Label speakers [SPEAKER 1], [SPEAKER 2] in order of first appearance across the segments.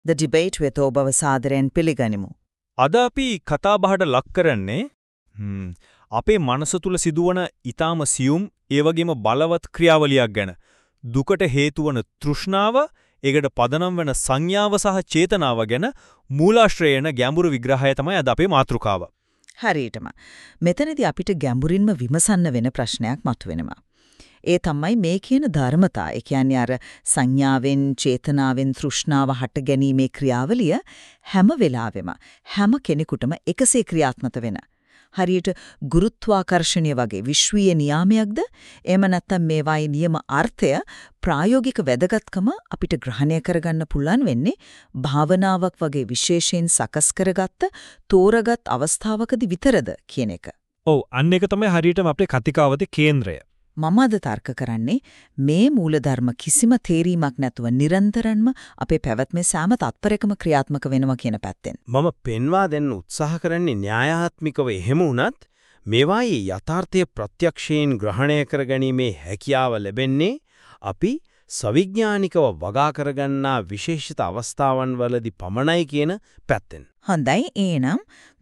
[SPEAKER 1] The debate with ඔබව සාදරයෙන් පිළිගනිමු.
[SPEAKER 2] අද අපි කතා බහට ලක් කරන්නේ අපේ මනස තුල සිදුවන ඊටාම සියුම් ඒ වගේම බලවත් ක්‍රියාවලියක් ගැන. දුකට හේතු වන තෘෂ්ණාව, ඒකට පදනම් වෙන සංඥාව සහ චේතනාව ගැන මූලාශ්‍රයේන ගැඹුරු විග්‍රහය තමයි අද අපේ මාතෘකාව.
[SPEAKER 1] හරියටම. මෙතනදී අපිට ගැඹුරින්ම විමසන්න වෙන ප්‍රශ්නයක් මතුවෙනවා. ඒ තමයි මේ කියන ධර්මතා. ඒ කියන්නේ අර සංඥාවෙන්, චේතනාවෙන් තෘෂ්ණාව හට ගැනීමේ ක්‍රියාවලිය හැම වෙලාවෙම හැම කෙනෙකුටම එකසේ ක්‍රියාත්මක වෙන. හරියට ගුරුත්වාකර්ෂණය වගේ විශ්වීය නියාමයක්ද? එහෙම නැත්නම් මේවායේ නියම අර්ථය ප්‍රායෝගික වැදගත්කම අපිට ග්‍රහණය කරගන්න පුළුවන් වෙන්නේ භාවනාවක් වගේ විශේෂයෙන් සකස් කරගත්ත තෝරගත් අවස්ථාවකදී විතරද කියන එක.
[SPEAKER 2] ඔව්, අන්න ඒක තමයි හරියටම අපේ කතිකාවතේ කේන්ද්‍රය.
[SPEAKER 1] මම අද තර්ක කරන්නේ මේ මූලධර්ම කිසිම තේරීමක් නැතුව නිරන්තරයෙන්ම අපේ පැවැත්මේ සෑම තත්පරයකම ක්‍රියාත්මක වෙනවා කියන පැත්තෙන්.
[SPEAKER 3] මම පෙන්වා දෙන්න උත්සාහ කරන්නේ න්‍යායාත්මිකව එහෙම වුණත් මේවායේ යථාර්ථය ප්‍රත්‍යක්ෂයෙන් ග්‍රහණය කරගැනීමේ හැකියාව ලැබෙන්නේ අපි සවිඥානිකව වගා කරගන්නා විශේෂිත අවස්ථාවන් වලදී පමණයි කියන පැත්තෙන්.
[SPEAKER 1] හොඳයි, එහෙනම්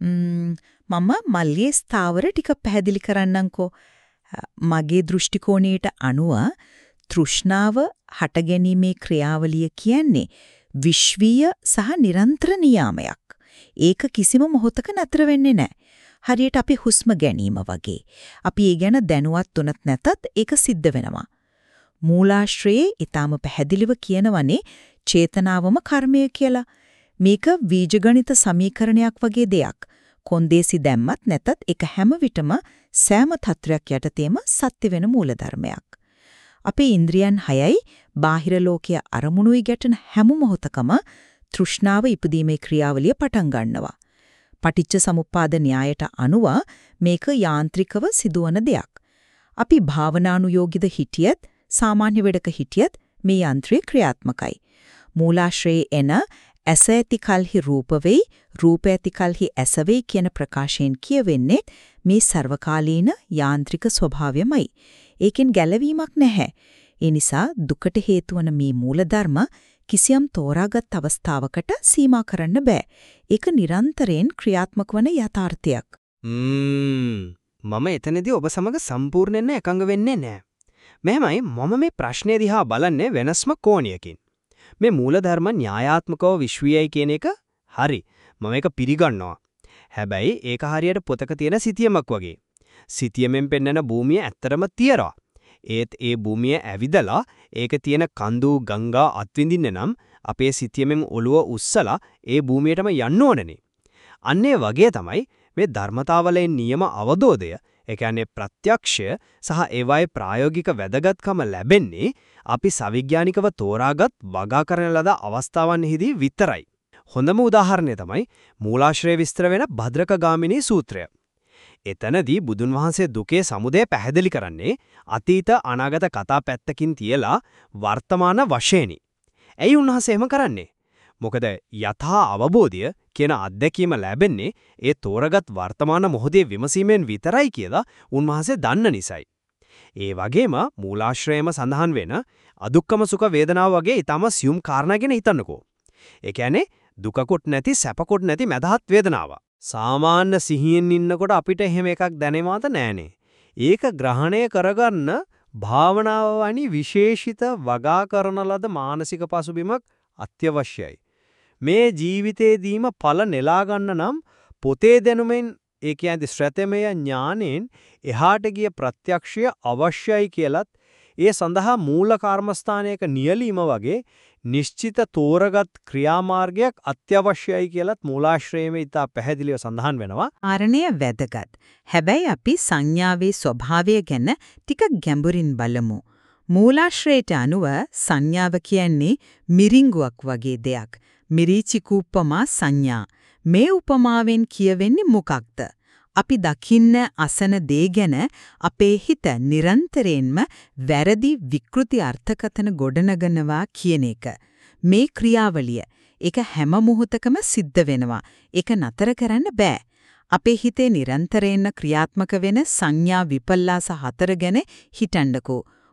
[SPEAKER 1] මම මල්ලියේ ස්ථාවර ටික පැහැදිලි කරන්නම්කෝ. මගේ දෘෂ්ටි කෝණයට අනුව තෘෂ්ණාව හටගැනීමේ ක්‍රියාවලිය කියන්නේ විශ්වීය සහ නිරන්තර නියාමයක්. ඒක කිසිම මොහොතක නතර වෙන්නේ නැහැ. හරියට අපි හුස්ම ගැනීම වගේ. අපි ඒ ගැන දැනුවත් වුණත් නැතත් ඒක සිද්ධ වෙනවා. මූලාශ්‍රයේ ඊටාම පැහැදිලිව කියනවනේ චේතනාවම කර්මය කියලා. මේක බීජගණිත සමීකරණයක් වගේ දෙයක්. කොන්දේසි දැම්මත් නැතත් ඒක හැම විටම සෑම තත්ත්වයක් යටතේම සත්‍ය වෙන මූලධර්මයක්. අපේ ඉන්ද්‍රියන් 6යි බාහිර ලෝකයේ අරමුණුයි ගැටෙන හැම මොහොතකම තෘෂ්ණාව ඉපදීමේ ක්‍රියාවලිය පටන් ගන්නවා. පටිච්ච සමුප්පාද න්‍යායට අනුව මේක යාන්ත්‍රිකව සිදුවන දෙයක්. අපි භාවනානුයෝගිත හිටියත් සාමාන්‍ය වෙඩක හිටියත් මේ යන්ත්‍රය ක්‍රියාත්මකයි. මූලාශ්‍රයේ එන ඇස ඇති කල්හි රූප වෙයි, රූප ඇති කල්හි ඇස වෙයි කියන ප්‍රකාශයෙන් කියවෙන්නේ මේ සර්වකාලීන යාන්ත්‍රික ස්වභාවයමයි. ඒකෙන් ගැලවීමක් නැහැ. ඒ නිසා දුකට හේතු වන මේ මූලධර්ම කිසියම් තෝරාගත් අවස්ථාවකට සීමා කරන්න බෑ. ඒක නිරන්තරයෙන් ක්‍රියාත්මක වන යථාර්ථයක්.
[SPEAKER 3] මම එතනදී ඔබ සමග සම්පූර්ණයෙන්ම එකඟ වෙන්නේ නැහැ. මෙහෙමයි, මම මේ ප්‍රශ්නේ දිහා බලන්නේ වෙනස්ම කෝණයකින්. මේ මූලධර්ම න්‍යායාත්මකව විශ්වීයයි කියන එක හරි. මම ඒක පිළිගන්නවා. හැබැයි ඒක හරියට පොතක තියෙන සිතියමක් වගේ. සිතියමෙන් පෙන්නන භූමිය ඇත්තරම තියරා. ඒත් ඒ භූමිය ඇවිදලා ඒක තියෙන කඳු ගංගා අත්විඳින්න නම් අපේ සිතියමෙන් ඔළුව උස්සලා ඒ භූමියටම යන්න ඕනනේ. අන්නේ වගේ තමයි මේ ධර්මතාවලේ නියම අවබෝධය, ඒ කියන්නේ ප්‍රත්‍යක්ෂය සහ ඒවායේ ප්‍රායෝගික වැදගත්කම ලැබෙන්නේ අපි සවිඥානිකව තෝරාගත් වගා කරන ලද අවස්ථාවන්හිදී විතරයි. හොඳම උදාහරණය තමයි මූලාශ්‍රය විස්තර වෙන භද්‍රකගාමිනී සූත්‍රය. එතනදී බුදුන් වහන්සේ දුකේ සමුදය පැහැදිලි කරන්නේ අතීත අනාගත කතා පැත්තකින් තියලා වර්තමාන වශයෙන්යි. ඇයි උන්වහන්සේ එහෙම කරන්නේ? මොකද යථා අවබෝධය කියන අත්දැකීම ලැබෙන්නේ ඒ තෝරගත් වර්තමාන මොහොතේ විමසීමෙන් විතරයි කියලා උන්වහන්සේ දන්න නිසායි. ඒ වගේම මූලාශ්‍රයේම සඳහන් වෙන අදුක්කම සුඛ වේදනාව වගේ ඊටම සියුම් කාරණා ගැන හිතන්නකෝ. ඒ කියන්නේ දුකකුත් නැති සැපකුත් නැති මදහත් වේදනාව. සාමාන්‍ය සිහියෙන් ඉන්නකොට අපිට එහෙම එකක් දැනෙමාත නෑනේ. ඒක ග්‍රහණය කරගන්න භාවනාව වැනි විශේෂිත වගා කරන ලද මානසික පසුබිමක් අත්‍යවශ්‍යයි. මේ ජීවිතේදීම ඵල නෙලා ගන්න නම් පොතේ දැනුමෙන්, ඒ කියන්නේ ශ්‍රතමය ඥානෙන් එහාට ගිය ප්‍රත්‍යක්ෂය අවශ්‍යයි කියලත් ඒ සඳහා මූල කර්මස්ථානයක නියැලීම වගේ නිශ්චිත තෝරගත් ක්‍රියාමාර්ගයක් අත්‍යවශ්‍යයි කියලත් මූලාශ්‍රයේම ඉතා පැහැදිලිව සඳහන් වෙනවා.
[SPEAKER 1] ආරණ්‍ය වැදගත්. හැබැයි අපි සංඥාවේ ස්වභාවය ගැන ටික ගැඹුරින් බලමු. මූලාශ්‍රයට අනුව සංඥාව කියන්නේ මිරිඟුවක් වගේ දෙයක්. මිරිචිකූපමා සංඥා. මේ උපමාවෙන් කියවෙන්නේ මොකක්ද? අපි දකින්න අසන දේ ගැන අපේ හිත නිරන්තරයෙන්ම වැරදි විකෘති අර්ථකථන ගොඩනගනවා කියන එක. මේ ක්‍රියාවලිය ඒක හැම මොහොතකම සිද්ධ වෙනවා. ඒක නතර කරන්න බෑ. අපේ හිතේ නිරන්තරයෙන්ම ක්‍රියාත්මක වෙන සංඥා විපල්ලාස 4 ගැන හිතන්නකෝ.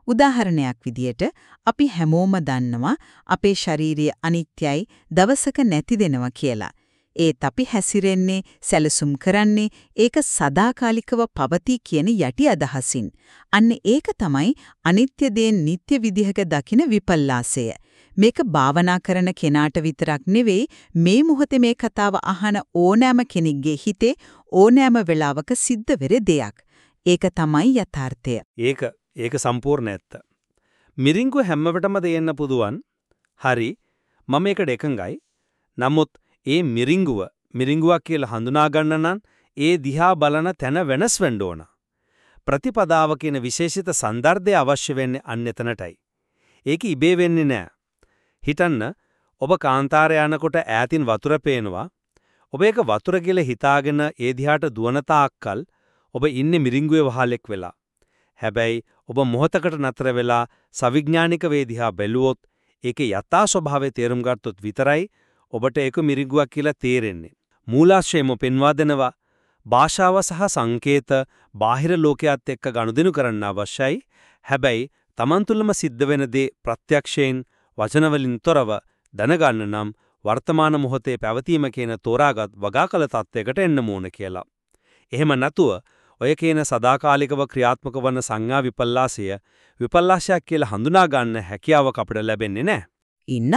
[SPEAKER 1] උදාහරණයක් විදියට අපි හැමෝම දන්නවා අපේ ශාරීරිය අනිත්‍යයි දවසක නැති දෙනවා කියලා. ඒත් අපි හැසිරෙන්නේ සැලසුම් කරන්නේ ඒක සදාකාලිකව පවතී කියන යටි අදහසින්. අන්න ඒක තමයි අනිත්‍ය දේ නිට්ටය විදිහක දකින විපල්ලාසය. මේක භාවනා කරන කෙනාට විතරක් නෙවෙයි මේ මොහොතේ මේ කතාව අහන ඕනෑම කෙනෙක්ගේ හිතේ ඕනෑම වෙලාවක සිද්ධ වෙර දෙයක්. ඒක තමයි යථාර්ථය.
[SPEAKER 2] ඒක සම්පූර්ණ ඇත්ත. මිරිඟුව හැමවටම දෙන්න පුදුවන්. හරි. මම ඒකට එකඟයි. නමුත් ඒ මිරිඟුවක් කියලා හඳුනා ගන්න නම් ඒ දිහා බලන තැන වෙනස් වෙන්න ඕන. ප්‍රතිපදාව කියන විශේෂිත සන්දර්භය අවශ්‍ය වෙන්නේ අන්න එතනටයි. ඒක ඉබේ වෙන්නේ නෑ. හිතන්න ඔබ කාන්තාරය යනකොට ඈතින් වතුර පේනවා. ඔබ ඒක වතුර කියලා හිතාගෙන ඒ දිහාට දුවන තාක්කල් ඔබ ඉන්නේ මිරිඟුවේ වහලෙක් වෙලා. හැබැයි ඔබ මොහොතකට නතර වෙලා සවිඥානික වේදිහා බැලුවොත් ඒකේ යථා ස්වභාවය තේරුම් ගත්තොත් විතරයි ඔබට ඒක මිරිඟුවක් කියලා තේරෙන්නේ. මූලාශ්‍රයම පෙන්වා දෙනවා භාෂාව සහ සංකේත බාහිර ලෝකයක් එක්ක ගනුදෙනු කරන්න අවශ්‍යයි. හැබැයි Taman තුලම සිද්ධ වෙන දේ ප්‍රත්‍යක්ෂයෙන් වචනවලින් තොරව දැනගන්න නම් වර්තමාන මොහොතේ පැවතීම කියන තෝරාගත් වගාකල තත්වයකට එන්න ඕන කියලා. එහෙම නැතුව ඔය කියන සදාකාලිකව ක්‍රියාත්මක වන සංඥා විපල්ලාසයක් කියලා හඳුනා ගන්න හැකියාවක් අපිට ලැබෙන්නේ නැහැ.
[SPEAKER 1] ඉන්න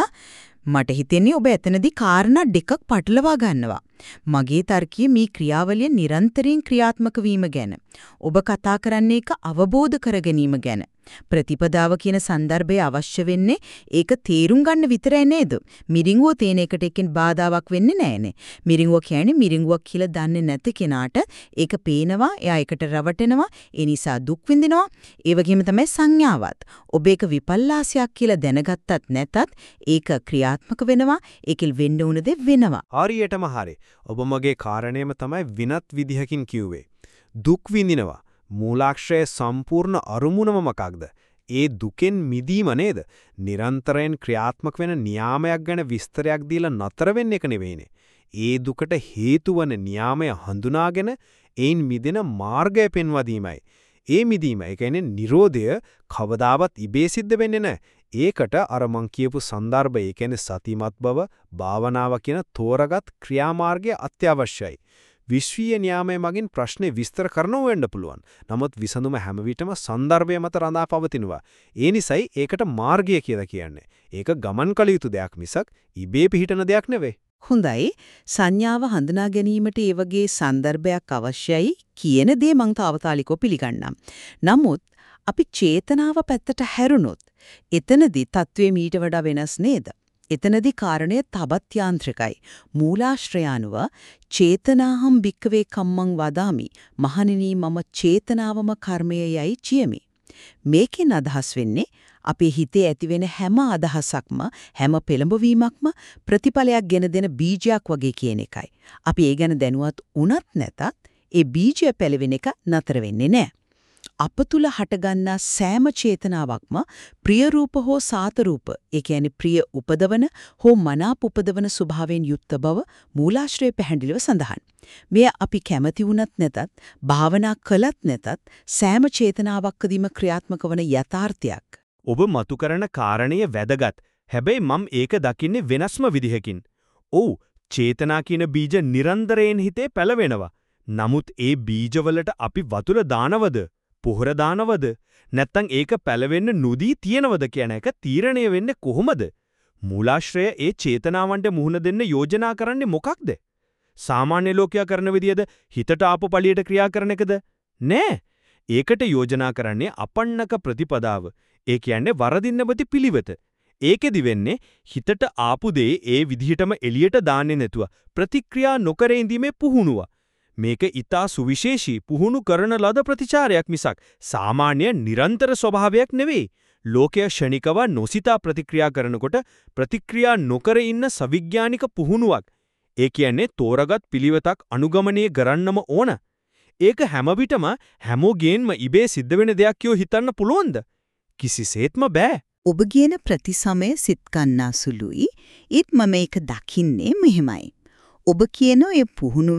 [SPEAKER 1] මට හිතෙන්නේ ඔබ එතනදී කාරණා දෙකක් පටලවා ගන්නවා. මගේ තර්කය මේ ක්‍රියාවලිය නිරන්තරයෙන් ක්‍රියාත්මක වීම ගැන. ඔබ කතා කරන්නේ ඒක අවබෝධ කර ගැනීම ගැන. ප්‍රතිපදාව කියන සන්දර්භය අවශ්‍ය වෙන්නේ ඒක තේරුම් ගන්න විතරයි නේද? මිරිඟුව තේන එකට එකකින් බාධාවක් වෙන්නේ නැහැනේ. මිරිඟුව කියන්නේ මිරිඟුවක් කියලා දන්නේ නැති කෙනාට ඒක පේනවා, එයා ඒකට රවටෙනවා, ඒ නිසා දුක් විඳිනවා. ඒ වගේම තමයි සංඥාවත්. ඔබ ඒක විපල්ලාසයක් කියලා දැනගත්තත් නැතත් ඒක ක්‍රියාත්මක වෙනවා, ඒකෙල් වෙන්න ඕන දේ වෙනවා.
[SPEAKER 2] හරියටම හරි. ඔබ මගේ කාරණේම තමයි විනත් විදිහකින් කිව්වේ. දුක් විඳිනවා. මූලාශ්‍රයේ සම්පූර්ණ අරුමුණම මොකක්ද? ඒ දුකෙන් මිදීම නේද? නිරන්තරයෙන් ක්‍රියාත්මක වෙන නියාමයක් ගැන විස්තරයක් දීලා නතර වෙන්න එක නෙවෙයිනේ. ඒ දුකට හේතු වන නියාමය හඳුනාගෙන ඒන් මිදෙන මාර්ගය පෙන්වා දීමයි. ඒ මිදීම, ඒ කියන්නේ නිරෝධය කවදාවත් ඉබේ සිද්ධ වෙන්නේ නැහැ. ඒකට අර මං කියපු සන්දර්භය, ඒ කියන්නේ සතිමත් බව, භාවනාව කියන තෝරගත් ක්‍රියාමාර්ගය අත්‍යවශ්‍යයි. විශ්වීය න්‍යාමයේ මගින් ප්‍රශ්නේ විස්තර කරනව වෙන්න පුළුවන්. නමුත් විසඳුම හැම විටම සන්දර්භය මත රඳා පවතිනවා. ඒ නිසයි ඒකට මාර්ගය කියලා කියන්නේ. ඒක ගමන් කළ යුතු දෙයක් මිසක් ඉබේ පිහිටන දෙයක් නෙවෙයි.
[SPEAKER 1] හොඳයි. සංඥාව හඳුනා ගැනීමට ඒ වගේ සන්දර්භයක් අවශ්‍යයි කියන දේ මං තාවතාලිකව පිළිගන්නම්. නමුත් අපි චේතනාව පැත්තට හැරුණොත් එතනදී තත්වයේ මීට වඩා වෙනස් නේද? එතනදී කාරණය තවත් යාන්ත්‍රිකයි. මූලාශ්‍රයානුව චේතනාහම් භික්කවේ කම්මං වදාමි. මහණෙනි මම චේතනාවම කර්මයයි කියමි. මේකෙන් අදහස් වෙන්නේ අපේ හිතේ ඇතිවෙන හැම අදහසක්ම හැම පෙළඹවීමක්ම ප්‍රතිඵලයක් ගෙන දෙන බීජයක් වගේ කියන එකයි. අපි ඒ ගැන දැනුවත් වුණත් නැතත් ඒ බීජය පැලවෙන එක නතර වෙන්නේ නැහැ. අප තුල හටගන්නා සෑම චේතනාවක්ම ප්‍රිය රූප හෝ සාත රූප, ඒ කියන්නේ ප්‍රිය උපදවන හෝ මනාප උපදවන ස්වභාවයෙන් යුක්ත බව මූලාශ්‍රයේ පැහැදිලිව සඳහන්. මෙය අපි කැමති වුණත් නැතත්, භාවනා කළත් නැතත් සෑම චේතනාවක්කදීම ක්‍රියාත්මක වන යථාර්ථයක්.
[SPEAKER 2] ඔබ මතු කරන කාරණය වැදගත්. හැබැයි මම ඒක දකින්නේ වෙනස්ම විදිහකින්. ඔව්, චේතනා කියන බීජ නිරන්තරයෙන් හිතේ පැලවෙනවා. නමුත් ඒ බීජවලට අපි වතුර දානවද? පොහොර දානවද? නැත්තම් ඒක පැලවෙන්න නොදී තියනවද කියන එක තීරණය වෙන්නේ කොහොමද? මූලාශ්‍රය ඒ චේතනාවන්ට මුහුණ දෙන්න යෝජනා කරන්නේ මොකක්ද? සාමාන්‍ය ලෝකයා කරන විදිහද හිතට ආපු පළියට ක්‍රියා කරන එකද? නෑ. ඒකට යෝජනා කරන්නේ අපන්නක ප්‍රතිපදාව. ඒ කියන්නේ වරදින්න බති පිළිවෙත. ඒකෙදි වෙන්නේ හිතට ආපු දේ ඒ විදිහටම එළියට දාන්නේ නැතුව ප්‍රතික්‍රියා නොකර ඉඳීමේ පුහුණුව. මේක ඊටා සුවිශේෂී පුහුණු කරන ලද ප්‍රතිචාරයක් මිසක් සාමාන්‍ය නිරන්තර ස්වභාවයක් නෙවෙයි. ලෝකයේ ෂණිකව නොසිතා ප්‍රතික්‍රියා කරනකොට ප්‍රතික්‍රියා නොකර ඉන්න සවිඥානික පුහුණුවක්. ඒ කියන්නේ තෝරගත් පිළිවෙතක් අනුගමනය කරන්නම ඕන. ඒක හැම විටම හැමෝගෙන්ම ඉබේ සිද්ධ වෙන දෙයක් කියෝ හිතන්න පුළුවන්ද? කිසිසේත්ම බෑ.
[SPEAKER 1] ඔබ කියන ප්‍රතිසමය සිත් ගන්නාසුලුයි. ඊත් මම ඒක දකින්නේ මෙහෙමයි. ඔබ කියන ඒ පුහුණුවෙන්,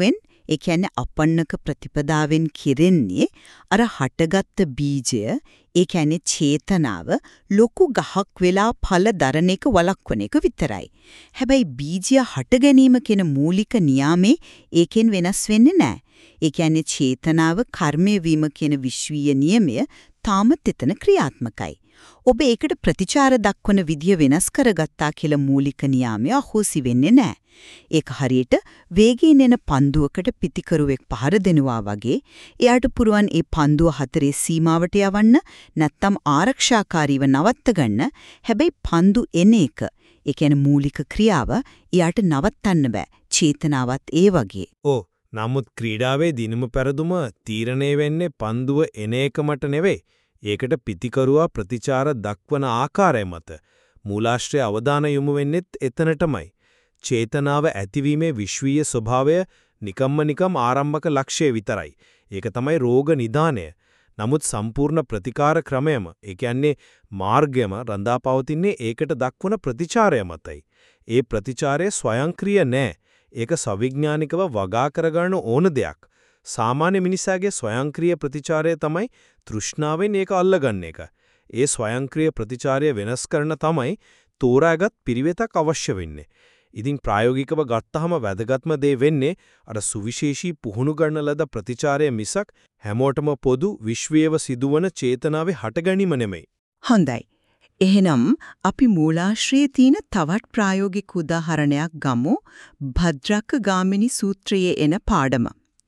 [SPEAKER 1] ඒ කියන්නේ අපන්නක ප්‍රතිපදාවෙන් කිරෙන්නේ අර හටගත්ත බීජය, ඒ කියන්නේ චේතනාව ලොකු ගහක් වෙලා ඵල දරන එක වළක්වන එක විතරයි. හැබැයි බීජය හට ගැනීම කියන මූලික නියාමේ ඒකෙන් වෙනස් වෙන්නේ නැහැ. ඒ කියන්නේ චේතනාව කර්මය වීම කියන විශ්වීය නියමය තාමත් එතන ක්‍රියාත්මකයි. ඔබ ඒකට ප්‍රතිචාර දක්වන විදිය වෙනස් කරගත්තා කියලා මූලික නියාමය අහෝසි වෙන්නේ නැහැ. ඒක හරියට වේගයෙන් එන පන්දුවකට පිටිකරුවෙක් පහර දෙනවා වගේ එයාට පුරුවන් ඒ පන්දුව හතරේ සීමාවට යවන්න නැත්නම් ආරක්ෂාකාරීව නවත්ත ගන්න. හැබැයි පන්දු එන එක, ඒ කියන්නේ මූලික ක්‍රියාව එයාට නවත්තන්න බෑ. චේතනාවත් ඒ වගේ.
[SPEAKER 4] නමුත් ක්‍රීඩාවේ දිනමු පෙරදුම තීරණය වෙන්නේ පන්දුව එන එකමට නෙවෙයි. ඒකට පිටිකරුවා ප්‍රතිචාර දක්වන ආකාරය මත. මූලාශ්‍රය අවධානය යොමු වෙන්නේත් එතනටමයි. චේතනාව ඇතිවීමේ විශ්වීය ස්වභාවය නිකම්ම ආරම්භක ලක්ෂ්‍යය විතරයි. ඒක තමයි රෝග නිදානය. නමුත් සම්පූර්ණ ප්‍රතිකාර ක්‍රමයම, ඒ කියන්නේ මාර්ගයම රඳාපවතින්නේ ඒකට දක්වන ප්‍රතිචාරය මතයි. ඒ ප්‍රතිචාරය ස්වයංක්‍රීය නෑ. ඒක සවිඥානිකව වගා කරගන්න ඕන දෙයක්. සාමාන්‍ය මිනිසාගේ ස්වයංක්‍රීය ප්‍රතිචාරය තමයි තෘෂ්ණාවෙන් ඒක අල්ලගන්න එක. ඒ ස්වයංක්‍රීය ප්‍රතිචාරය වෙනස් කරන තමයි තෝරාගත් පිළිවෙතක් අවශ්‍ය වෙන්නේ. ඉතින් ප්‍රායෝගිකව ගත්තහම වැදගත්ම දේ වෙන්නේ අර සුවිශේෂී පුහුණු කරන ලද ප්‍රතිචාරය මිසක් හැමෝටම පොදු විශ්වයේව සිදුවන චේතනාවේ හටගැනීම නෙමෙයි.
[SPEAKER 1] හොඳයි. එහෙනම් අපි මූලාශ්‍රයේ තියෙන තවත් ප්‍රායෝගික උදාහරණයක් ගමු. භද්‍රක ගාමිනී සූත්‍රයේ එන පාඩම.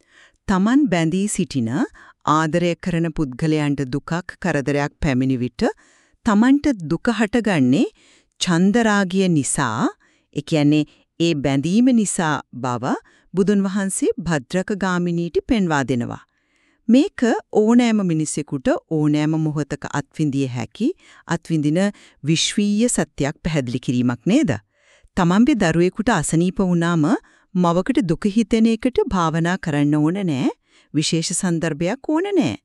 [SPEAKER 1] තමන් බැඳී සිටින ආදරය කරන පුද්ගලයන්ට දුකක් කරදරයක් පැමිණි විට තමන්ට දුක හටගන්නේ චන්දරාගය නිසා, ඒ කියන්නේ ඒ බැඳීම නිසා බව බුදුන් වහන්සේ භද්‍රක ගාමිනීට පෙන්වා දෙනවා. මේක ඕනෑම මිනිසෙකුට ඕනෑම මොහොතක අත්විඳිය හැකි අත්විඳින විශ්වීය සත්‍යයක් පැහැදිලි කිරීමක් නේද? තමන්ගේ දරුවෙකුට අසනීප වුණාම මවකට දුක හිතෙන එකට භාවනා කරන්න ඕන නෑ. විශේෂ සන්දර්භයක් ඕන නෑ.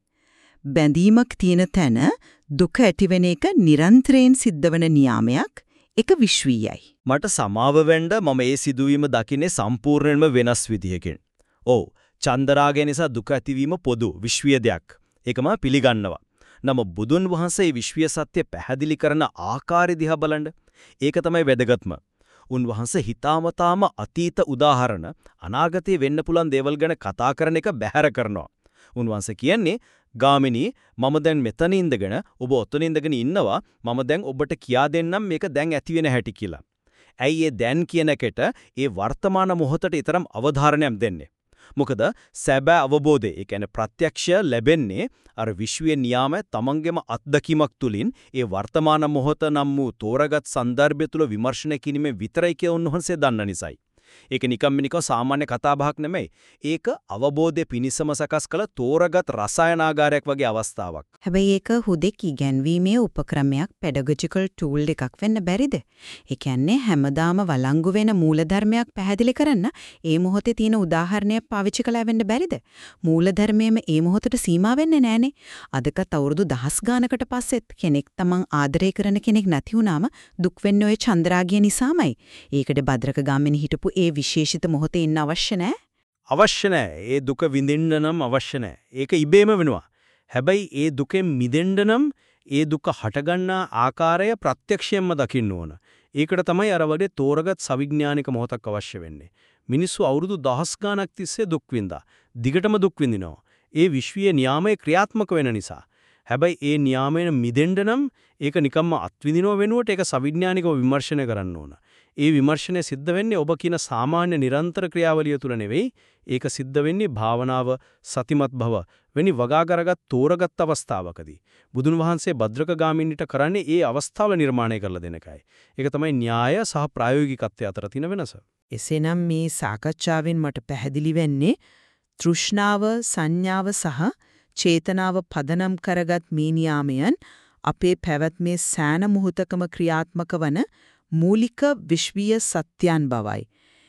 [SPEAKER 1] බැඳීමක් තියෙන තැන දුක ඇතිවෙන එක නිරන්තරයෙන් සිද්ධ වෙන නියාමයක්. ඒක විශ්වීයයි.
[SPEAKER 5] මට සමාව වෙන්න මම ඒ සිදුවීම දකින්නේ සම්පූර්ණයෙන්ම වෙනස් විදිහකින්. ඔව්, චන්දරාගය නිසා දුක ඇතිවීම පොදු විශ්වීය දෙයක්. ඒක මම පිළිගන්නවා. නම බුදුන් වහන්සේ විශ්වීය සත්‍ය පැහැදිලි කරන ආකාරය දිහා බලන්න. ඒක තමයි වැදගත්ම. උන්වහන්සේ හිතාමතාම අතීත උදාහරණ අනාගතයේ වෙන්න පුළුවන් දේවල් ගැන කතා කරන එක බැහැර කරනවා. උන්වහන්සේ කියන්නේ ගාමිනී මම දැන් මෙතන ඉඳගෙන ඔබ ඔතන ඉඳගෙන ඉන්නවා මම දැන් ඔබට කියා දෙන්නම් මේක දැන් ඇති වෙන හැටි කියලා. ඇයි ඒ දැන් කියන එකට ඒ වර්තමාන මොහොතට ඊතරම් අවධාරණයක් දෙන්නේ? මොකද සැබෑ අවබෝධය, ඒ කියන්නේ ප්‍රත්‍යක්ෂය ලැබෙන්නේ අර විශ්වීය නියාම තමන්ගේම අත්දැකීමක් තුලින් ඒ වර්තමාන මොහොත නම් වූ තෝරාගත් සන්දර්භය තුල විමර්ශනය කිරීමේ විතරයි කියලා උන්වහන්සේ දන්න නිසායි. ඒක නිකම් සාමාන්‍ය කතාබහක් නෙමෙයි. ඒක අවබෝධය පිණිසම සකස් කළ තෝරාගත් රසායනාගාරයක් වගේ අවස්ථාවක්.
[SPEAKER 1] හැබැයි ඒක හුදෙක් ඉගැන්වීමේ උපක්‍රමයක්, pedagogical tool එකක් වෙන්න බැරිද? ඒ කියන්නේ හැමදාම වළංගු වෙන මූලධර්මයක් පැහැදිලි කරන්න ඒ මොහොතේ තියෙන උදාහරණයක් පාවිච්චි කළා වෙන්න බැරිද? මූලධර්මයේම ඒ මොහොතට සීමා වෙන්නේ නැහනේ. අදකත් අවුරුදු 10 ගානකට පස්සෙත් කෙනෙක් තමන් ආදරය කරන කෙනෙක් නැති වුනාම දුක් වෙන්නේ ඔය චන්ද්‍රාගය නිසාමයි. ඒකට භද්‍රක ගාමිනී හිටපු ඒ විශේෂිත මොහොතේ ඉන්න අවශ්‍ය නැහැ.
[SPEAKER 5] අවශ්‍ය නැහැ. ඒ දුක විඳින්න නම් අවශ්‍ය නැහැ. ඒක ඉබේම වෙනවා. හැබැයි ඒ දුකෙන් මිදෙන්න නම් ඒ දුක හටගන්නා ආකාරය ප්‍රත්‍යක්ෂයෙන්ම දකින්න ඕන. ඒකට තමයි අර වගේ තෝරගත් සවිඥානික මොහොතක් අවශ්‍ය වෙන්නේ. මිනිස්සු අවුරුදු 10 ගාණක් තිස්සේ දුක් විඳා. දිගටම දුක් විඳිනවා. ඒ විශ්වීය නියාමයේ ක්‍රියාත්මක වෙන නිසා. හැබැයි ඒ නියාමයෙන් මිදෙන්න නම් ඒක නිකම්ම අත්විඳිනව වෙනුවට ඒක සවිඥානිකව විමර්ශනය කරන්න ඕන. ඒ විමර්ශනය සිද්ධ වෙන්නේ ඔබ කියන සාමාන්‍ය නිරන්තර ක්‍රියාවලිය තුල නෙවෙයි. ඒක සිද්ධ වෙන්නේ භාවනාව, සතිමත් භව වෙනි වගා කරගත් තෝරගත් අවස්ථාවකදී. බුදුන් වහන්සේ භද්‍රක ගාමිනීට කරන්නේ ඒ අවස්ථාව නිර්මාණය කරලා දෙන එකයි. ඒක තමයි න්‍යාය සහ ප්‍රායෝගිකත්වය අතර තියෙන වෙනස.
[SPEAKER 6] එසේනම් මේ සාකච්ඡාවෙන් මට පැහැදිලි වෙන්නේ තෘෂ්ණාව, සංඥාව සහ චේතනාව පදනම් කරගත් මේ නියාමයන් අපේ පැවැත්මේ සෑම මොහොතකම ක්‍රියාත්මක වන මූලික විශ්වීය සත්‍යයන් බවයි.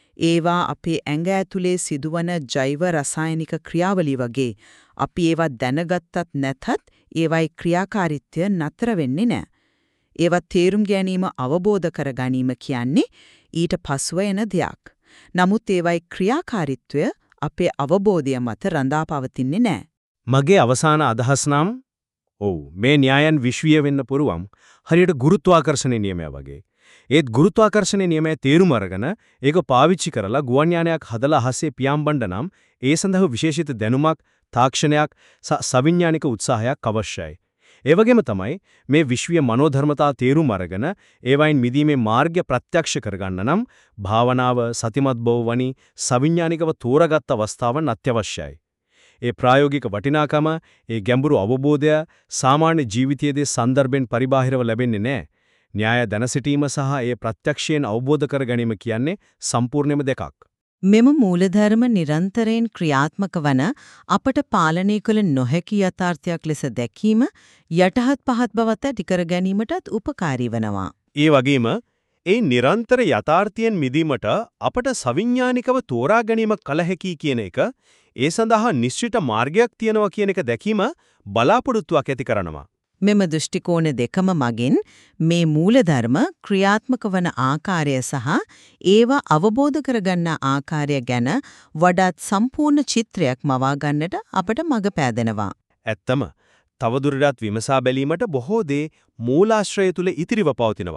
[SPEAKER 6] ඒවා අපේ ඇඟ ඇතුලේ සිදුවන ජෛව රසායනික ක්‍රියාවලිය වගේ අපි ඒවා දැනගත්තත් නැතත් ඒවයි ක්‍රියාකාරීත්වය නතර වෙන්නේ නැහැ. ඒවා තේරුම් ගැනීම අවබෝධ කර ගැනීම කියන්නේ ඊට පසුව එන දෙයක්. නමුත් ඒවයි ක්‍රියාකාරීත්වය අපේ අවබෝධය මත රඳා පවතින්නේ නැහැ.
[SPEAKER 4] මගේ අවසාන අදහස් නම් මේ න්‍යායන් විශ්වීය වෙන්න පුරුවම් හරියට ගුරුත්වාකර්ෂණ නියමය වගේ. ඒත් ගුරුත්වාකර්ෂණ නියමය තේරුම් අරගෙන ඒක පාවිච්චි කරලා ගුවන් යානයක් හදලා අහසේ පියාඹන්න නම් ඒ සඳහා විශේෂිත දැනුමක්, තාක්ෂණයක්, සවිඥානික උත්සාහයක් අවශ්‍යයි. ඒ වගේම තමයි මේ විශ්වීය මනෝධර්මතා තේරුම් අරගෙන ඒවයින් මිදීමේ මාර්ගය ප්‍රත්‍යක්ෂ කරගන්න නම් භාවනාව, සතිමත් බව වනි සවිඥානිකව තෝරාගත් අවස්ථාවන් අත්‍යවශ්‍යයි. ඒ ප්‍රායෝගික වටිනාකම, ඒ ගැඹුරු අවබෝධය සාමාන්‍ය ජීවිතයේදී සන්දර්භෙන් පරිබාහිරව ලැබෙන්නේ නැහැ. න්‍යාය දැන සිටීම සහ ඒ ප්‍රත්‍යක්ෂයෙන් අවබෝධ කර ගැනීම කියන්නේ සම්පූර්ණයෙන්ම දෙකක්.
[SPEAKER 6] මෙම මූලධර්ම නිරන්තරයෙන් ක්‍රියාත්මක වන අපට පාලනය කළ නොහැකි යථාර්ථයක් ලෙස දැකීම යටහත් පහත් බවත් ඇති කර ගැනීමටත් උපකාරී වෙනවා.
[SPEAKER 4] ඒ වගේම ඒ නිරන්තර යථාර්ථයෙන් මිදීමට අපට සවිඥානිකව තෝරා ගැනීම කල හැකි කියන එක, ඒ සඳහා නිශ්චිත මාර්ගයක් තියෙනවා කියන එක දැකීම බලාපොරොත්තුවක් ඇති කරනවා.
[SPEAKER 6] මෙම දෘෂ්ටි කෝණ දෙකම මගින් මේ මූලධර්ම ක්‍රියාත්මක වන ආකාරය සහ ඒවා අවබෝධ කරගන්න ආකාරය ගැන වඩාත් සම්පූර්ණ චිත්‍රයක් මවා ගන්නට අපට මඟ පෑදෙනවා.
[SPEAKER 4] ඇත්තම තවදුරටත් විමසා බැලීමට බොහෝ දේ මූලාශ්‍රය තුල ඉතිරිව පවතිනවා.